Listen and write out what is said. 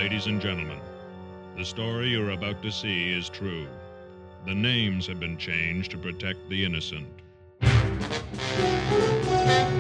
Ladies and gentlemen, the story you're about to see is true. The names have been changed to protect the innocent.